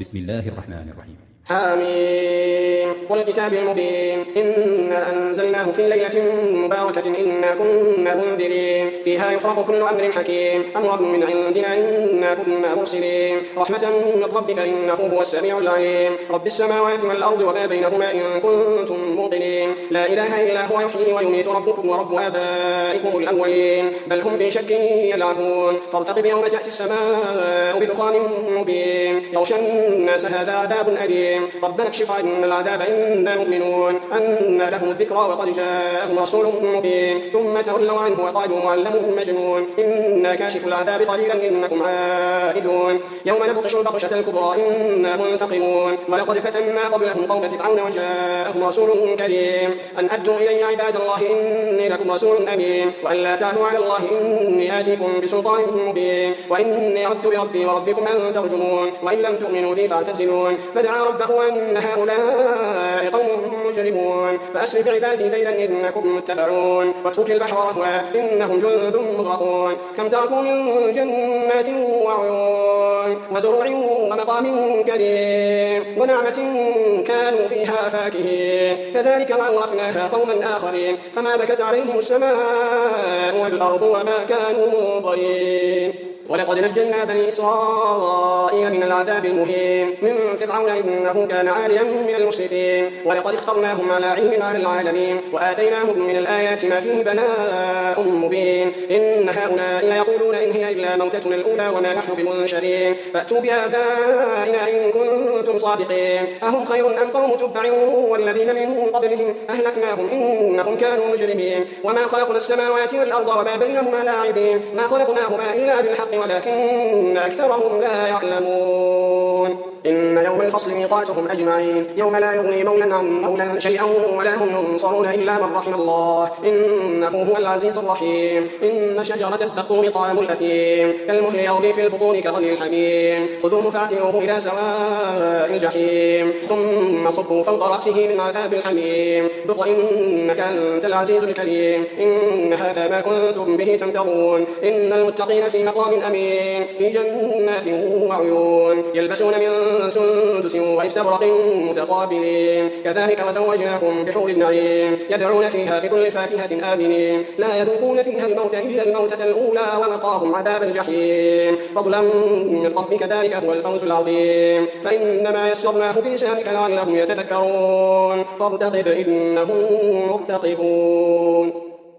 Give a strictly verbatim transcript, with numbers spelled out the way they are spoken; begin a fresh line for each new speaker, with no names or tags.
بسم الله الرحمن الرحيم.
حاميم والكتاب المبين إنا أنزلناه في ليلة مباركة إنا كنا منذرين فيها يفرق كل أمر حكيم أمرا من عندنا إنا كنا مرسلين رحمة من ربك إنه هو السميع العليم رب السماوات والأرض وما بينهما إن كنتم موقنين لا إله إلا هو يحيي ويميت ربكم ورب آبائكم الأولين بل هم في شك يلعبون فارتقب يوم تأتي السماء بدخان مبين يغشى الناس هذا عذاب أليم ربنا اكشف عنا العذاب إنا مؤمنون أن لهم الذكرى وقد جاءهم رسول مبين ثم تولوا عنه وقالوا معلم مجنون إنا كاشف العذاب قليلا إنكم عائدون يوم نبطش البطشة الكبرى إنا منتقمون ولقد فتنا قبلهم قوم فرعون وجاءهم رسول كريم أن أدوا إلي عباد الله إني لكم رسول أمين وأن لا تعلوا على الله إني آتيكم بسلطان مبين وإني عذت بربي وربكم أن ترجمون وإن لم تؤمنوا لي فاعتزلون فدعا ربه أن هؤلاء قوم مجرمون فأسر بعبادي ليلا إنكم متبعون واترك البحر رهوا إنهم جند مغرقون كم تركوا من جنات وعيون وزروع ومقام كريم ونعمة كانوا فيها فاكهين كذلك وأورثناها قوما آخرين فما بكت عليهم السماء والأرض وما كانوا منظرين ولقد نجينا بني إسرائيل من العذاب المهين من فرعون إنه كان عاليا من المسرفين ولقد اخترناهم على علم على العالمين وآتيناهم من الآيات ما فيه بلاء مبين إن هؤلاء ليقولون إن هي إلا موتتنا الأولى وما نحن بمنشرين فأتوا بآبائنا إن كنتم صادقين أهم خير أم قوم تبع والذين من قبلهم أهلكناهم إنهم كانوا مجرمين وما خلقنا السماوات والأرض وما بينهما لاعبين ما خلقناهما إلا بالحق ولكن أكثرهم لا يعلمون إن يوم الفصل ميقاتهم أجمعين يوم لا يغني مولا عن مولا شيئا ولا هم ينصرون إلا من رحم الله إنه هو العزيز الرحيم إن شجرة الزقوم طعام الأثيم كالمهل يغلي في البطون كغلي الحميم خذوه فاعتلوه إلى سواء الجحيم ثم صبوا فوق رأسه من عذاب الحميم ذق إنك أنت العزيز الكريم إن هذا ما كنتم به تمترون إن المتقين في مقام أمين في جنات وعيون يلبسون من سندس واستبرق متقابلين كذلك وزوجناهم بحور النعيم يدعون فيها بكل فاكهة آمنين لا يذوقون فيها الموت إلا الموتة الأولى ووقاهم عذاب الجحيم فضلا من ربك ذلك هو الفوز العظيم فإنما يسرناه بلسانك لعلهم يتذكرون فارتقب إنهم مرتقبون.